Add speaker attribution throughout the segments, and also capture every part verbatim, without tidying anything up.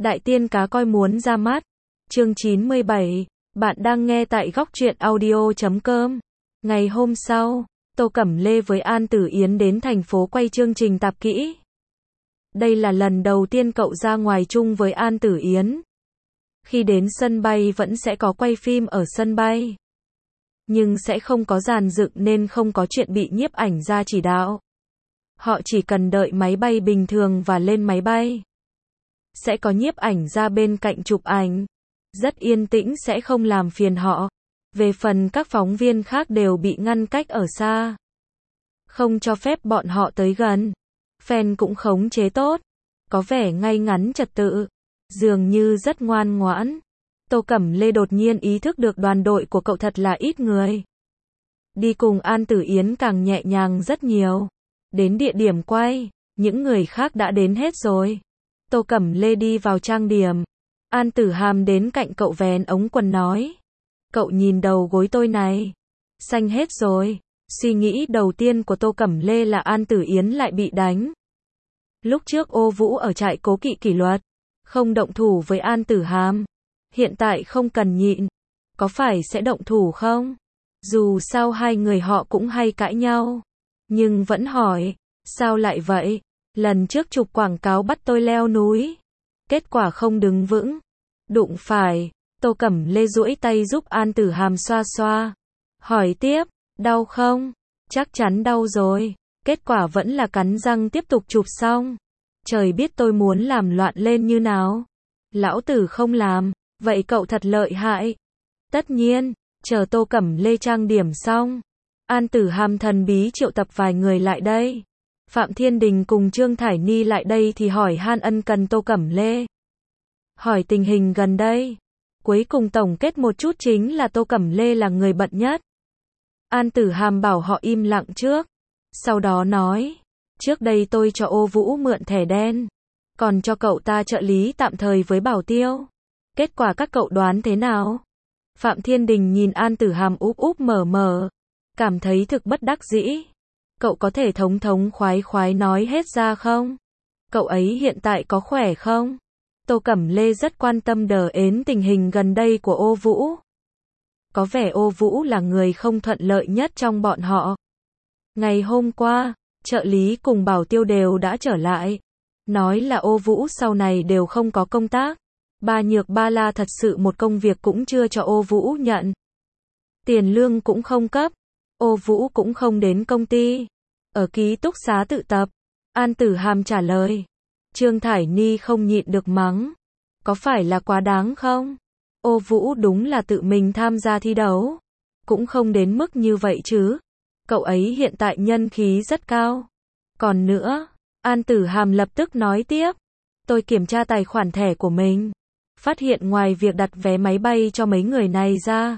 Speaker 1: Đại tiên cá coi muốn ra mắt. Chương chín mươi bảy. Bạn đang nghe tại góc truyện audio chấm com. Ngày hôm sau, Tô Cẩm Lê với An Tử Yến đến thành phố quay chương trình tạp kỹ. Đây là lần đầu tiên cậu ra ngoài chung với An Tử Yến. Khi đến sân bay vẫn sẽ có quay phim ở sân bay. Nhưng sẽ không có dàn dựng nên không có chuyện bị nhiếp ảnh gia chỉ đạo. Họ chỉ cần đợi máy bay bình thường và lên máy bay. Sẽ có nhiếp ảnh gia bên cạnh chụp ảnh. Rất yên tĩnh sẽ không làm phiền họ. Về phần các phóng viên khác đều bị ngăn cách ở xa. Không cho phép bọn họ tới gần. Fan cũng khống chế tốt. Có vẻ ngay ngắn trật tự. Dường như rất ngoan ngoãn. Tô Cẩm Lê đột nhiên ý thức được đoàn đội của cậu thật là ít người. Đi cùng An Tử Yến càng nhẹ nhàng rất nhiều. Đến địa điểm quay, những người khác đã đến hết rồi. Tô Cẩm Lê đi vào trang điểm. An Tử Hàm đến cạnh cậu vén ống quần nói. Cậu nhìn đầu gối tôi này. Xanh hết rồi. Suy nghĩ đầu tiên của Tô Cẩm Lê là An Tử Yến lại bị đánh. Lúc trước Ô Vũ ở trại cố kỵ kỷ luật. Không động thủ với An Tử Hàm. Hiện tại không cần nhịn. Có phải sẽ động thủ không? Dù sao hai người họ cũng hay cãi nhau. Nhưng vẫn hỏi. Sao lại vậy? Lần trước chụp quảng cáo bắt tôi leo núi. Kết quả không đứng vững. Đụng phải. Tô Cẩm Lê duỗi tay giúp An Tử Hàm xoa xoa. Hỏi tiếp. Đau không? Chắc chắn đau rồi. Kết quả vẫn là cắn răng tiếp tục chụp xong. Trời biết tôi muốn làm loạn lên như nào. Lão tử không làm. Vậy cậu thật lợi hại. Tất nhiên. Chờ Tô Cẩm Lê trang điểm xong. An Tử Hàm thần bí triệu tập vài người lại đây. Phạm Thiên Đình cùng Trương Thải Ni lại đây thì hỏi han ân cần Tô Cẩm Lê. Hỏi tình hình gần đây. Cuối cùng tổng kết một chút chính là Tô Cẩm Lê là người bận nhất. An Tử Hàm bảo họ im lặng trước. Sau đó nói. Trước đây tôi cho Ô Vũ mượn thẻ đen. Còn cho cậu ta trợ lý tạm thời với Bảo Tiêu. Kết quả các cậu đoán thế nào? Phạm Thiên Đình nhìn An Tử Hàm úp úp mở mở. Cảm thấy thực bất đắc dĩ. Cậu có thể thống thống khoái khoái nói hết ra không? Cậu ấy hiện tại có khỏe không? Tô Cẩm Lê rất quan tâm đờ ến tình hình gần đây của Ô Vũ. Có vẻ Ô Vũ là người không thuận lợi nhất trong bọn họ. Ngày hôm qua, trợ lý cùng Bảo Tiêu đều đã trở lại. Nói là Ô Vũ sau này đều không có công tác. Ba Nhược Ba La thật sự một công việc cũng chưa cho Ô Vũ nhận. Tiền lương cũng không cấp. Ô Vũ cũng không đến công ty. Ở ký túc xá tự tập. An Tử Hàm trả lời. Trương Thải Ni không nhịn được mắng. Có phải là quá đáng không? Ô Vũ đúng là tự mình tham gia thi đấu. Cũng không đến mức như vậy chứ. Cậu ấy hiện tại nhân khí rất cao. Còn nữa, An Tử Hàm lập tức nói tiếp. Tôi kiểm tra tài khoản thẻ của mình. Phát hiện ngoài việc đặt vé máy bay cho mấy người này ra.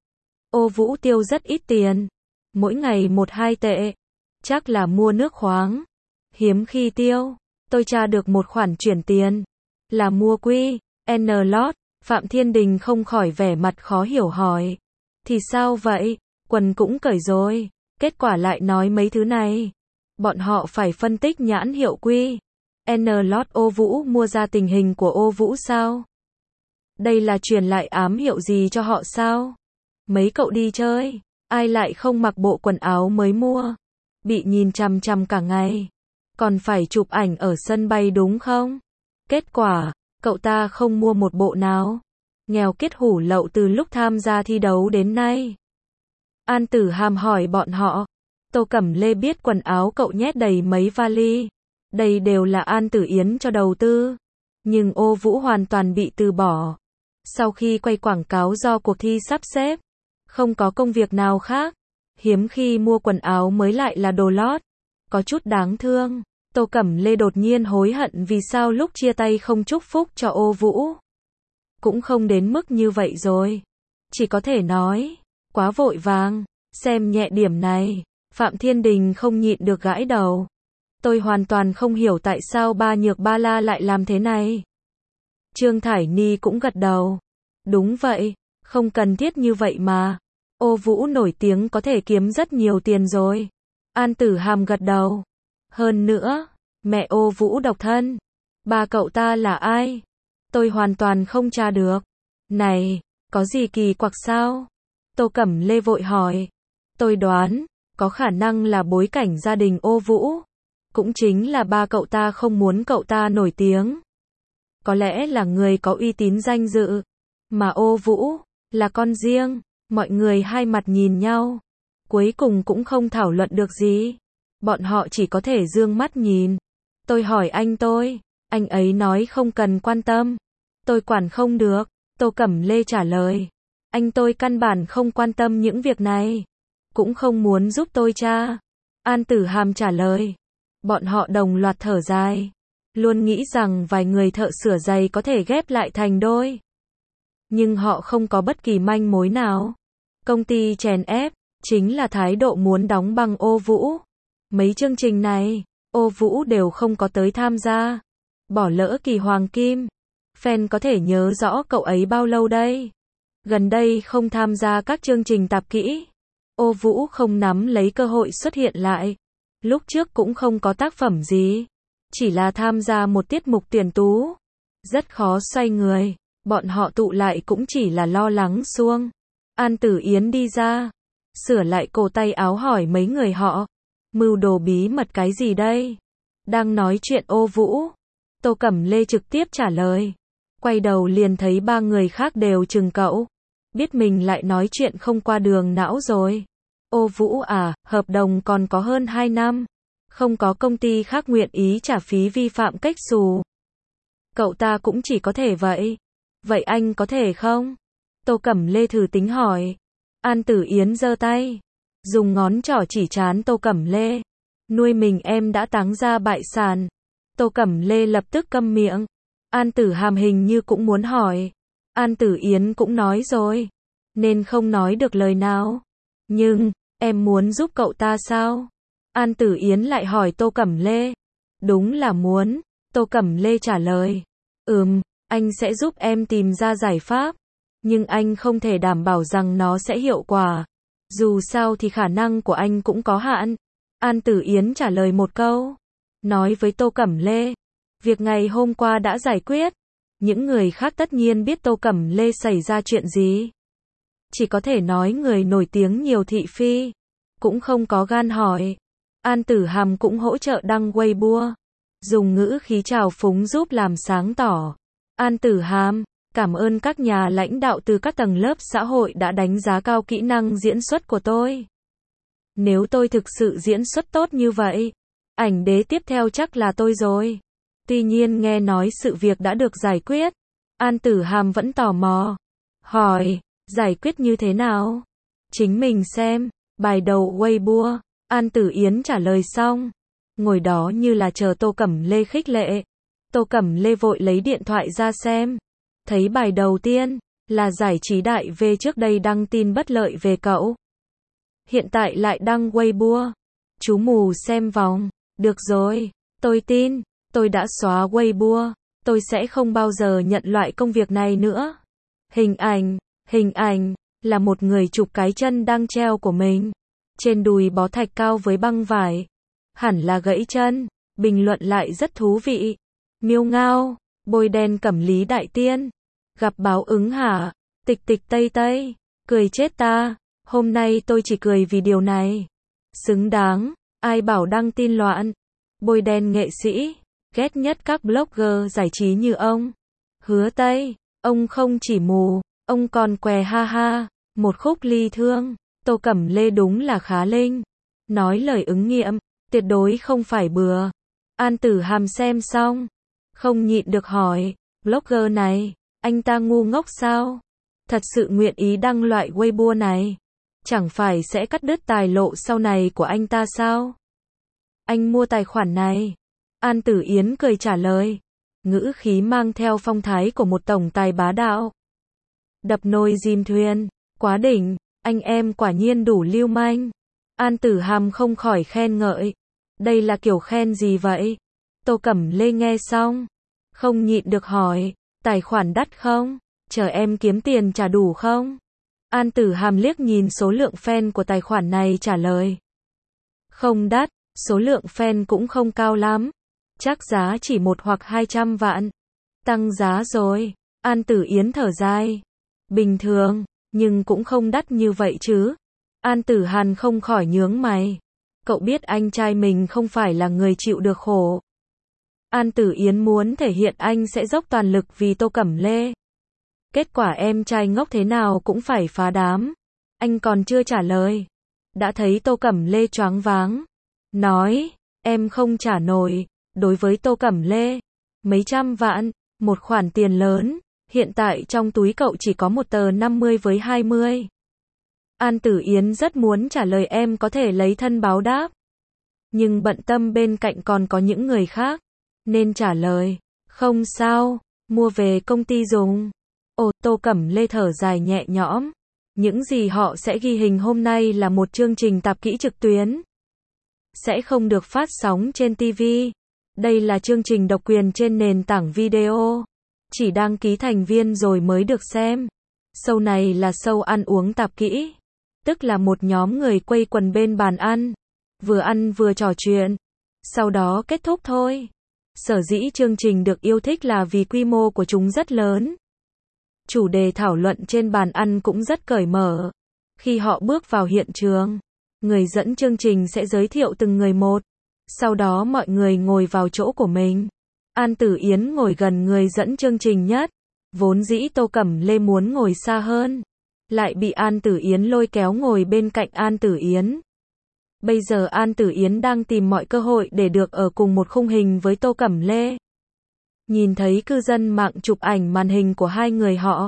Speaker 1: Ô Vũ tiêu rất ít tiền. Mỗi ngày một hai tệ. Chắc là mua nước khoáng. Hiếm khi tiêu. Tôi tra được một khoản chuyển tiền. Là mua quy, N lót. Phạm Thiên Đình không khỏi vẻ mặt khó hiểu hỏi. Thì sao vậy? Quần cũng cởi rồi. Kết quả lại nói mấy thứ này. Bọn họ phải phân tích nhãn hiệu quy. N lót Ô Vũ mua ra tình hình của Ô Vũ sao? Đây là truyền lại ám hiệu gì cho họ sao? Mấy cậu đi chơi. Ai lại không mặc bộ quần áo mới mua? Bị nhìn chằm chằm cả ngày. Còn phải chụp ảnh ở sân bay đúng không? Kết quả, cậu ta không mua một bộ nào. Nghèo kết hủ lậu từ lúc tham gia thi đấu đến nay. An Tử Hàm hỏi bọn họ. Tô Cẩm Lê biết quần áo cậu nhét đầy mấy vali. Đây đều là An Tử Yến cho đầu tư. Nhưng Ô Vũ hoàn toàn bị từ bỏ. Sau khi quay quảng cáo do cuộc thi sắp xếp. Không có công việc nào khác. Hiếm khi mua quần áo mới lại là đồ lót. Có chút đáng thương. Tô Cẩm Lê đột nhiên hối hận vì sao lúc chia tay không chúc phúc cho Ô Vũ. Cũng không đến mức như vậy rồi. Chỉ có thể nói. Quá vội vàng. Xem nhẹ điểm này. Phạm Thiên Đình không nhịn được gãi đầu. Tôi hoàn toàn không hiểu tại sao Ba Nhược Ba La lại làm thế này. Trương Thải Ni cũng gật đầu. Đúng vậy. Không cần thiết như vậy mà. Ô Vũ nổi tiếng có thể kiếm rất nhiều tiền rồi. An Tử Hàm gật đầu. Hơn nữa, mẹ Ô Vũ độc thân. Ba cậu ta là ai? Tôi hoàn toàn không tra được. Này, có gì kỳ quặc sao? Tô Cẩm Lê vội hỏi. Tôi đoán, có khả năng là bối cảnh gia đình Ô Vũ. Cũng chính là ba cậu ta không muốn cậu ta nổi tiếng. Có lẽ là người có uy tín danh dự. Mà Ô Vũ, là con riêng. Mọi người hai mặt nhìn nhau. Cuối cùng cũng không thảo luận được gì. Bọn họ chỉ có thể dương mắt nhìn. Tôi hỏi anh tôi. Anh ấy nói không cần quan tâm. Tôi quản không được. Tô Cẩm Lê trả lời. Anh tôi căn bản không quan tâm những việc này. Cũng không muốn giúp tôi tra. An Tử Hàm trả lời. Bọn họ đồng loạt thở dài. Luôn nghĩ rằng vài người thợ sửa giày có thể ghép lại thành đôi. Nhưng họ không có bất kỳ manh mối nào. Công ty chèn ép, chính là thái độ muốn đóng băng Ô Vũ. Mấy chương trình này, Ô Vũ đều không có tới tham gia. Bỏ lỡ kỳ hoàng kim. Fan có thể nhớ rõ cậu ấy bao lâu đây? Gần đây không tham gia các chương trình tạp kỹ. Ô Vũ không nắm lấy cơ hội xuất hiện lại. Lúc trước cũng không có tác phẩm gì. Chỉ là tham gia một tiết mục tuyển tú. Rất khó xoay người. Bọn họ tụ lại cũng chỉ là lo lắng xuông. An Tử Yến đi ra. Sửa lại cổ tay áo hỏi mấy người họ. Mưu đồ bí mật cái gì đây? Đang nói chuyện Ô Vũ. Tô Cẩm Lê trực tiếp trả lời. Quay đầu liền thấy ba người khác đều chừng cậu. Biết mình lại nói chuyện không qua đường não rồi. Ô Vũ à, hợp đồng còn có hơn hai năm. Không có công ty khác nguyện ý trả phí vi phạm cách xù. Cậu ta cũng chỉ có thể vậy. Vậy anh có thể không? Tô Cẩm Lê thử tính hỏi. An Tử Yến giơ tay. Dùng ngón trỏ chỉ trán Tô Cẩm Lê. Nuôi mình em đã táng ra bại sản. Tô Cẩm Lê lập tức câm miệng. An Tử Hàm hình như cũng muốn hỏi. An Tử Yến cũng nói rồi. Nên không nói được lời nào. Nhưng, em muốn giúp cậu ta sao? An Tử Yến lại hỏi Tô Cẩm Lê. Đúng là muốn. Tô Cẩm Lê trả lời. Ừm, anh sẽ giúp em tìm ra giải pháp. Nhưng anh không thể đảm bảo rằng nó sẽ hiệu quả. Dù sao thì khả năng của anh cũng có hạn. An Tử Yến trả lời một câu. Nói với Tô Cẩm Lê. Việc ngày hôm qua đã giải quyết. Những người khác tất nhiên biết Tô Cẩm Lê xảy ra chuyện gì. Chỉ có thể nói người nổi tiếng nhiều thị phi. Cũng không có gan hỏi. An Tử Hàm cũng hỗ trợ đăng Weibo. Dùng ngữ khí trào phúng giúp làm sáng tỏ. An Tử Hàm, cảm ơn các nhà lãnh đạo từ các tầng lớp xã hội đã đánh giá cao kỹ năng diễn xuất của tôi. Nếu tôi thực sự diễn xuất tốt như vậy, ảnh đế tiếp theo chắc là tôi rồi. Tuy nhiên nghe nói sự việc đã được giải quyết. An Tử Hàm vẫn tò mò. Hỏi, giải quyết như thế nào? Chính mình xem. Bài đầu Weibo. An Tử Yến trả lời xong. Ngồi đó như là chờ Tô Cẩm Lê khích lệ. Tô Cẩm Lê vội lấy điện thoại ra xem. Thấy bài đầu tiên, là giải trí đại V trước đây đăng tin bất lợi về cậu. Hiện tại lại đăng Weibo. Chú mù xem vòng. Được rồi, tôi tin. Tôi đã xóa Weibo. Tôi sẽ không bao giờ nhận loại công việc này nữa. Hình ảnh, hình ảnh, là một người chụp cái chân đang treo của mình. Trên đùi bó thạch cao với băng vải. Hẳn là gãy chân. Bình luận lại rất thú vị. Miêu ngao, bôi đen Cẩm Lý Đại Tiên. Gặp báo ứng hả? Tịch tịch tây tây. Cười chết ta. Hôm nay tôi chỉ cười vì điều này. Xứng đáng. Ai bảo đăng tin loạn. Bôi đen nghệ sĩ. Ghét nhất các blogger giải trí như ông. Hứa Tây. Ông không chỉ mù. Ông còn què ha ha. Một khúc ly thương. Tô Cẩm Lê đúng là khá linh. Nói lời ứng nghiệm. Tuyệt đối không phải bừa. An Tử Hàm xem xong. Không nhịn được hỏi. Blogger này. Anh ta ngu ngốc sao? Thật sự nguyện ý đăng loại Weibo này. Chẳng phải sẽ cắt đứt tài lộ sau này của anh ta sao? Anh mua tài khoản này. An Tử Yến cười trả lời. Ngữ khí mang theo phong thái của một tổng tài bá đạo. Đập nồi dìm thuyền. Quá đỉnh. Anh em quả nhiên đủ lưu manh. An Tử Hàm không khỏi khen ngợi. Đây là kiểu khen gì vậy? Tô Cẩm Lê nghe xong. Không nhịn được hỏi. Tài khoản đắt không? Chờ em kiếm tiền trả đủ không? An Tử Hàm liếc nhìn số lượng fan của tài khoản này trả lời. Không đắt, số lượng fan cũng không cao lắm. Chắc giá chỉ một hoặc hai trăm vạn. Tăng giá rồi. An Tử Yến thở dài. Bình thường, nhưng cũng không đắt như vậy chứ. An Tử Hàn không khỏi nhướng mày. Cậu biết anh trai mình không phải là người chịu được khổ. An Tử Yến muốn thể hiện anh sẽ dốc toàn lực vì Tô Cẩm Lê. Kết quả em trai ngốc thế nào cũng phải phá đám. Anh còn chưa trả lời. Đã thấy Tô Cẩm Lê choáng váng. Nói, em không trả nổi. Đối với Tô Cẩm Lê, mấy trăm vạn, một khoản tiền lớn. Hiện tại trong túi cậu chỉ có một tờ năm mươi với hai mươi. An Tử Yến rất muốn trả lời em có thể lấy thân báo đáp. Nhưng bận tâm bên cạnh còn có những người khác. Nên trả lời, không sao, mua về công ty dùng. Ồ, Tô Cẩm Lê thở dài nhẹ nhõm. Những gì họ sẽ ghi hình hôm nay là một chương trình tạp kỹ trực tuyến. Sẽ không được phát sóng trên ti vi. Đây là chương trình độc quyền trên nền tảng video. Chỉ đăng ký thành viên rồi mới được xem. Show này là show ăn uống tạp kỹ. Tức là một nhóm người quây quần bên bàn ăn. Vừa ăn vừa trò chuyện. Sau đó kết thúc thôi. Sở dĩ chương trình được yêu thích là vì quy mô của chúng rất lớn. Chủ đề thảo luận trên bàn ăn cũng rất cởi mở. Khi họ bước vào hiện trường, người dẫn chương trình sẽ giới thiệu từng người một. Sau đó mọi người ngồi vào chỗ của mình. An Tử Yến ngồi gần người dẫn chương trình nhất. Vốn dĩ Tô Cẩm Lê muốn ngồi xa hơn. Lại bị An Tử Yến lôi kéo ngồi bên cạnh An Tử Yến. Bây giờ An Tử Yến đang tìm mọi cơ hội để được ở cùng một khung hình với Tô Cẩm Lê. Nhìn thấy cư dân mạng chụp ảnh màn hình của hai người họ.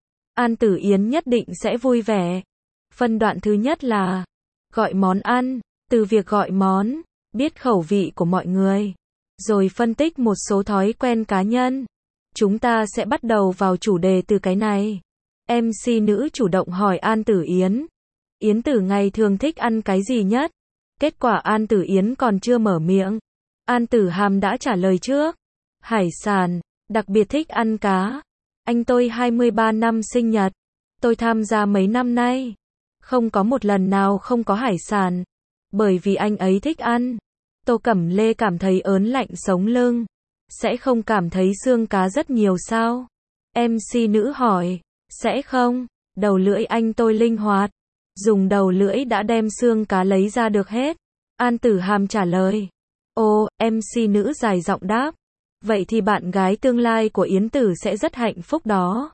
Speaker 1: An Tử Yến nhất định sẽ vui vẻ. Phân đoạn thứ nhất là gọi món ăn, từ việc gọi món, biết khẩu vị của mọi người, rồi phân tích một số thói quen cá nhân. Chúng ta sẽ bắt đầu vào chủ đề từ cái này. em xê nữ chủ động hỏi An Tử Yến. Yến Tử ngày thường thích ăn cái gì nhất? Kết quả An Tử Yến còn chưa mở miệng. An Tử Hàm đã trả lời trước. Hải sản, đặc biệt thích ăn cá. Anh tôi hai mươi ba năm sinh nhật. Tôi tham gia mấy năm nay. Không có một lần nào không có hải sản. Bởi vì anh ấy thích ăn. Tô Cẩm Lê cảm thấy ớn lạnh sống lưng. Sẽ không cảm thấy xương cá rất nhiều sao? em xê nữ hỏi. Sẽ không. Đầu lưỡi anh tôi linh hoạt. Dùng đầu lưỡi đã đem xương cá lấy ra được hết. An Tử Hàm trả lời. Ồ, em xê nữ dài giọng đáp. Vậy thì bạn gái tương lai của Yến Tử sẽ rất hạnh phúc đó.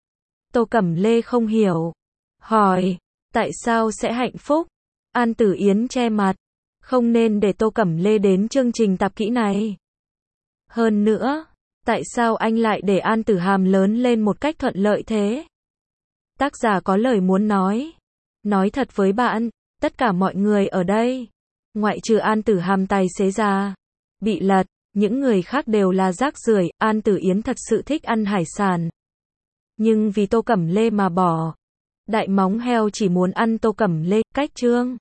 Speaker 1: Tô Cẩm Lê không hiểu. Hỏi. Tại sao sẽ hạnh phúc? An Tử Yến che mặt. Không nên để Tô Cẩm Lê đến chương trình tạp kỹ này. Hơn nữa, tại sao anh lại để An Tử Hàm lớn lên một cách thuận lợi thế? Tác giả có lời muốn nói. Nói thật với bạn, tất cả mọi người ở đây, ngoại trừ An Tử Hàm tài xế già, bị lật, những người khác đều là rác rưởi. An Tử Yến thật sự thích ăn hải sản. Nhưng vì Tô Cẩm Lê mà bỏ. Đại móng heo chỉ muốn ăn Tô Cẩm Lê, cách chương.